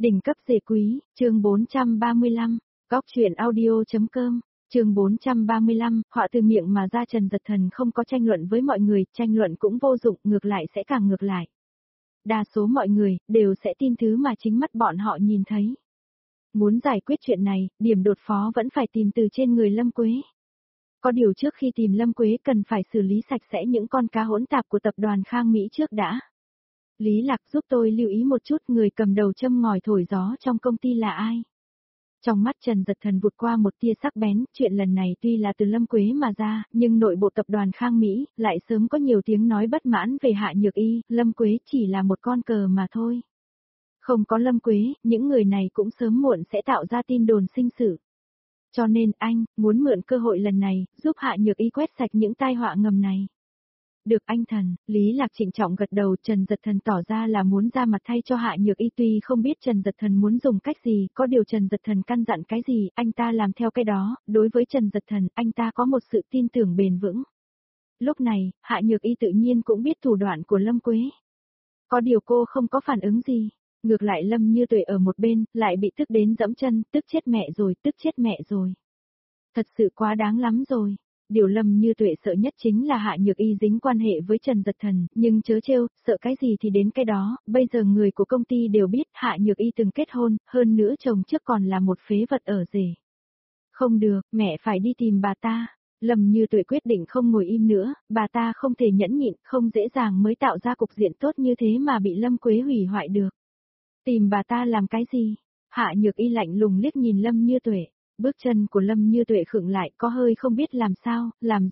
Đỉnh cấp rể quý, chương 435, góc truyện audio.com, chương 435, họa từ miệng mà ra. Trần Dật Thần không có tranh luận với mọi người, tranh luận cũng vô dụng, ngược lại sẽ càng ngược lại. Đa số mọi người, đều sẽ tin thứ mà chính mắt bọn họ nhìn thấy. Muốn giải quyết chuyện này, điểm đột phá vẫn phải tìm từ trên người Lâm Quế. Có điều trước khi tìm Lâm Quế cần phải xử lý sạch sẽ những con cá hỗn tạp của tập đoàn Khang Mỹ trước đã. Lý Lạc giúp tôi lưu ý một chút người cầm đầu châm ngòi thổi gió trong công ty là ai. Trong mắt Trần Dật Thần vụt qua một tia sắc bén, chuyện lần này tuy là từ Lâm Quế mà ra, nhưng nội bộ tập đoàn Khang Mỹ lại sớm có nhiều tiếng nói bất mãn về Hạ Nhược Y, Lâm Quế chỉ là một con cờ mà thôi. Không có Lâm Quế, những người này cũng sớm muộn sẽ tạo ra tin đồn sinh sự. Cho nên anh, muốn mượn cơ hội lần này, giúp Hạ Nhược Y quét sạch những tai họa ngầm này. Được anh Thần, Lý Lạc trịnh trọng gật đầu. Trần Dật Thần tỏ ra là muốn ra mặt thay cho Hạ Nhược Y, tuy không biết Trần Dật Thần muốn dùng cách gì, có điều Trần Dật Thần căn dặn cái gì, anh ta làm theo cái đó, đối với Trần Dật Thần, anh ta có một sự tin tưởng bền vững. Lúc này, Hạ Nhược Y tự nhiên cũng biết thủ đoạn của Lâm Quế. Có điều cô không có phản ứng gì, ngược lại Lâm Như Tuệ ở một bên, lại bị tức đến dẫm chân, tức chết mẹ rồi, tức chết mẹ rồi. Thật sự quá đáng lắm rồi. Điều Lâm Như Tuệ sợ nhất chính là Hạ Nhược Y dính quan hệ với Trần Dật Thần, nhưng chớ trêu, sợ cái gì thì đến cái đó, bây giờ người của công ty đều biết Hạ Nhược Y từng kết hôn, hơn nữa chồng trước còn là một phế vật ở rể. Không được, mẹ phải đi tìm bà ta. Lâm Như Tuệ quyết định không ngồi im nữa, bà ta không thể nhẫn nhịn, không dễ dàng mới tạo ra cục diện tốt như thế mà bị Lâm Quế hủy hoại được. Tìm bà ta làm cái gì? Hạ Nhược Y lạnh lùng liếc nhìn Lâm Như Tuệ. Bước chân của Lâm Như Tuệ khựng lại, có hơi không biết làm sao,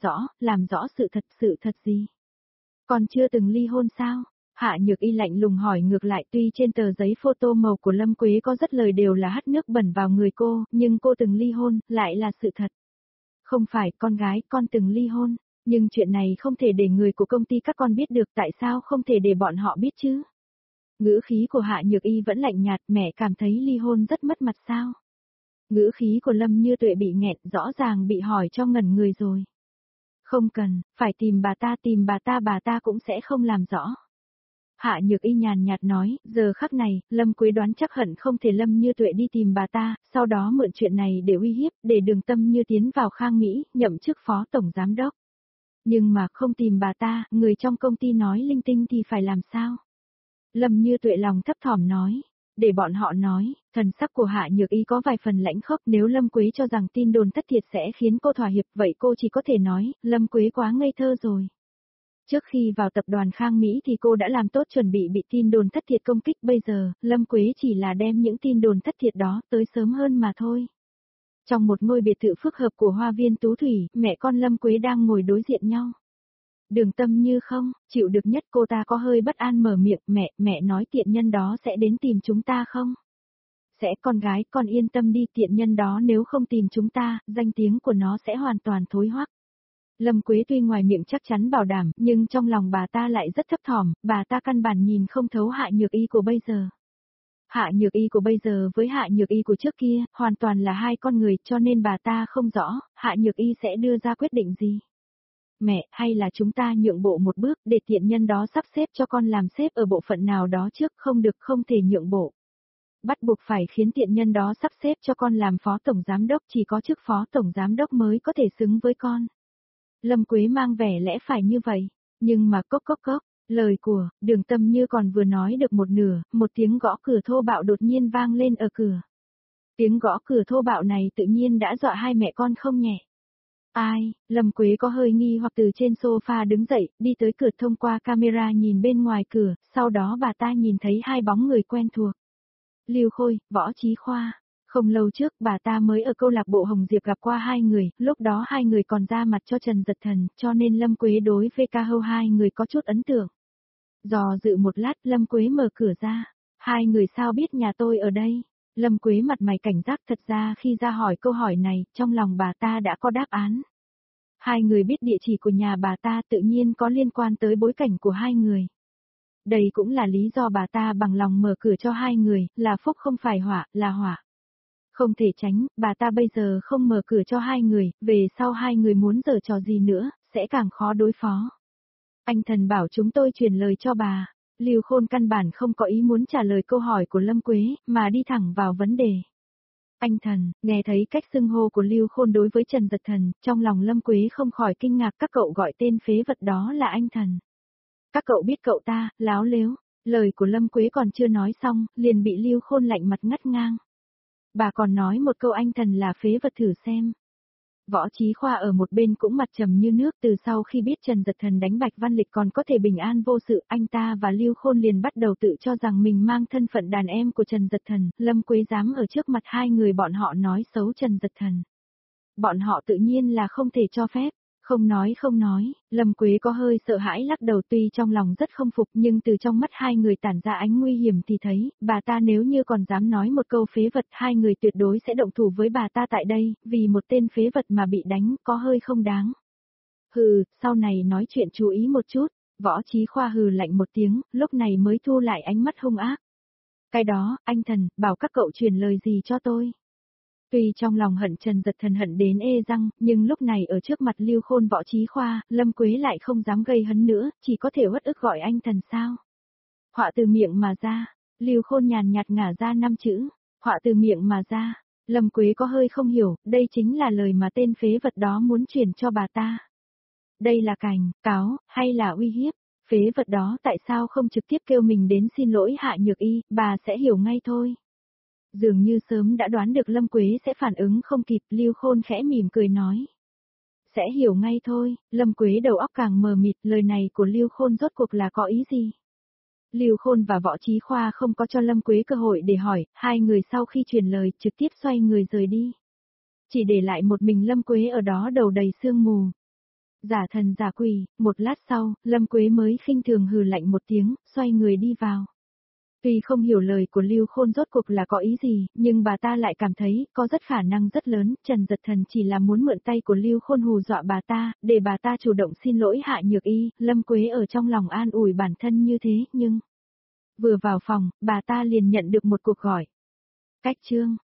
làm rõ sự thật gì. Còn chưa từng ly hôn sao? Hạ Nhược Y lạnh lùng hỏi ngược lại. Tuy trên tờ giấy photo màu của Lâm Quế có rất lời đều là hắt nước bẩn vào người cô, nhưng cô từng ly hôn, lại là sự thật. Không phải, con gái, con từng ly hôn, nhưng chuyện này không thể để người của công ty các con biết được, tại sao không thể để bọn họ biết chứ? Ngữ khí của Hạ Nhược Y vẫn lạnh nhạt, mẹ cảm thấy ly hôn rất mất mặt sao? Ngữ khí của Lâm Như Tuệ bị nghẹn, rõ ràng bị hỏi cho ngẩn người rồi. Không cần, phải tìm bà ta cũng sẽ không làm rõ. Hạ Nhược Y nhàn nhạt nói, giờ khắc này, Lâm Quế đoán chắc hận không thể Lâm Như Tuệ đi tìm bà ta, sau đó mượn chuyện này để uy hiếp, để Đường Tâm Như tiến vào Khang Mỹ, nhậm chức phó tổng giám đốc. Nhưng mà không tìm bà ta, người trong công ty nói linh tinh thì phải làm sao? Lâm Như Tuệ lòng thấp thỏm nói. Để bọn họ nói, thần sắc của Hạ Nhược Y có vài phần lãnh khốc. Nếu Lâm Quế cho rằng tin đồn thất thiệt sẽ khiến cô thỏa hiệp, vậy cô chỉ có thể nói, Lâm Quế quá ngây thơ rồi. Trước khi vào tập đoàn Khang Mỹ thì cô đã làm tốt chuẩn bị tin đồn thất thiệt công kích, bây giờ, Lâm Quế chỉ là đem những tin đồn thất thiệt đó tới sớm hơn mà thôi. Trong một ngôi biệt thự phức hợp của Hoa viên Tú Thủy, mẹ con Lâm Quế đang ngồi đối diện nhau. Đường Tâm Như không chịu được nhất, cô ta có hơi bất an mở miệng, mẹ nói tiện nhân đó sẽ đến tìm chúng ta không? Sẽ, con gái, con yên tâm đi, tiện nhân đó nếu không tìm chúng ta, danh tiếng của nó sẽ hoàn toàn thối hoắc. Lâm Quế tuy ngoài miệng chắc chắn bảo đảm, nhưng trong lòng bà ta lại rất thấp thỏm, bà ta căn bản nhìn không thấu Hạ Nhược Y của bây giờ. Hạ Nhược Y của bây giờ với Hạ Nhược Y của trước kia, hoàn toàn là hai con người, cho nên bà ta không rõ, Hạ Nhược Y sẽ đưa ra quyết định gì. Mẹ, hay là chúng ta nhượng bộ một bước, để tiện nhân đó sắp xếp cho con làm sếp ở bộ phận nào đó trước, không được, không thể nhượng bộ. Bắt buộc phải khiến tiện nhân đó sắp xếp cho con làm phó tổng giám đốc, chỉ có chức phó tổng giám đốc mới có thể xứng với con. Lâm Quế mang vẻ lẽ phải như vậy, nhưng mà cốc, lời của Đường Tâm Như còn vừa nói được một nửa, một tiếng gõ cửa thô bạo đột nhiên vang lên ở cửa. Tiếng gõ cửa thô bạo này tự nhiên đã dọa hai mẹ con không nhẹ. Ai? Lâm Quế có hơi nghi hoặc từ trên sofa đứng dậy, đi tới cửa, thông qua camera nhìn bên ngoài cửa, sau đó bà ta nhìn thấy hai bóng người quen thuộc. Lưu Khôi, Võ Chí Khoa. Không lâu trước bà ta mới ở câu lạc bộ Hồng Diệp gặp qua hai người, lúc đó hai người còn ra mặt cho Trần Dật Thần, cho nên Lâm Quế đối với ca hâu hai người có chút ấn tượng. Dò dự một lát, Lâm Quế mở cửa ra. Hai người sao biết nhà tôi ở đây? Lâm Quế mặt mày cảnh giác, thật ra khi ra hỏi câu hỏi này, trong lòng bà ta đã có đáp án. Hai người biết địa chỉ của nhà bà ta, tự nhiên có liên quan tới bối cảnh của hai người. Đây cũng là lý do bà ta bằng lòng mở cửa cho hai người, là phúc không phải họa, là họa. Không thể tránh, bà ta bây giờ không mở cửa cho hai người, về sau hai người muốn giở trò gì nữa, sẽ càng khó đối phó. Anh Thần bảo chúng tôi truyền lời cho bà. Lưu Khôn căn bản không có ý muốn trả lời câu hỏi của Lâm Quế, mà đi thẳng vào vấn đề. Anh thần, nghe thấy cách xưng hô của Lưu Khôn đối với Trần Giật Thần, trong lòng Lâm Quế không khỏi kinh ngạc, các cậu gọi tên phế vật đó là anh thần. Các cậu biết cậu ta, láo lếu, lời của Lâm Quế còn chưa nói xong, liền bị Lưu Khôn lạnh mặt ngắt ngang. Bà còn nói một câu anh thần là phế vật thử xem. Võ Chí Khoa ở một bên cũng mặt trầm như nước, từ sau khi biết Trần Giật Thần đánh Bạch Văn Lịch còn có thể bình an vô sự, anh ta và Lưu Khôn liền bắt đầu tự cho rằng mình mang thân phận đàn em của Trần Giật Thần, Lâm Quế dám ở trước mặt hai người bọn họ nói xấu Trần Giật Thần. Bọn họ tự nhiên là không thể cho phép. Không nói, Lâm Quế có hơi sợ hãi lắc đầu, tuy trong lòng rất không phục nhưng từ trong mắt hai người tản ra ánh nguy hiểm thì thấy, bà ta nếu như còn dám nói một câu phế vật hai người tuyệt đối sẽ động thủ với bà ta tại đây, vì một tên phế vật mà bị đánh có hơi không đáng. Hừ, sau này nói chuyện chú ý một chút, Võ Chí Khoa hừ lạnh một tiếng, lúc này mới thu lại ánh mắt hung ác. Cái đó, anh thần, bảo các cậu truyền lời gì cho tôi. Tuy trong lòng hận Trần Giật Thần hận đến ê răng, nhưng lúc này ở trước mặt Lưu Khôn Võ Chí Khoa, Lâm Quế lại không dám gây hấn nữa, chỉ có thể uất ức gọi anh thần sao. Họa từ miệng mà ra, Lưu Khôn nhàn nhạt ngả ra 5 chữ, họa từ miệng mà ra, Lâm Quế có hơi không hiểu, đây chính là lời mà tên phế vật đó muốn truyền cho bà ta. Đây là cảnh, cáo, hay là uy hiếp, phế vật đó tại sao không trực tiếp kêu mình đến xin lỗi Hạ Nhược Y, bà sẽ hiểu ngay thôi. Dường như sớm đã đoán được Lâm Quế sẽ phản ứng không kịp, Lưu Khôn khẽ mỉm cười nói. Sẽ hiểu ngay thôi, Lâm Quế đầu óc càng mờ mịt, lời này của Lưu Khôn rốt cuộc là có ý gì? Lưu Khôn và Võ Chí Khoa không có cho Lâm Quế cơ hội để hỏi, hai người sau khi truyền lời trực tiếp xoay người rời đi. Chỉ để lại một mình Lâm Quế ở đó đầu đầy sương mù. Giả thần giả quỷ, một lát sau, Lâm Quế mới khinh thường hừ lạnh một tiếng, xoay người đi vào. Tuy không hiểu lời của Lưu Khôn rốt cuộc là có ý gì, nhưng bà ta lại cảm thấy có rất khả năng rất lớn, Trần Giật Thần chỉ là muốn mượn tay của Lưu Khôn hù dọa bà ta, để bà ta chủ động xin lỗi Hạ Nhược Y, Lâm Quế ở trong lòng an ủi bản thân như thế, nhưng vừa vào phòng, bà ta liền nhận được một cuộc gọi. Cách chương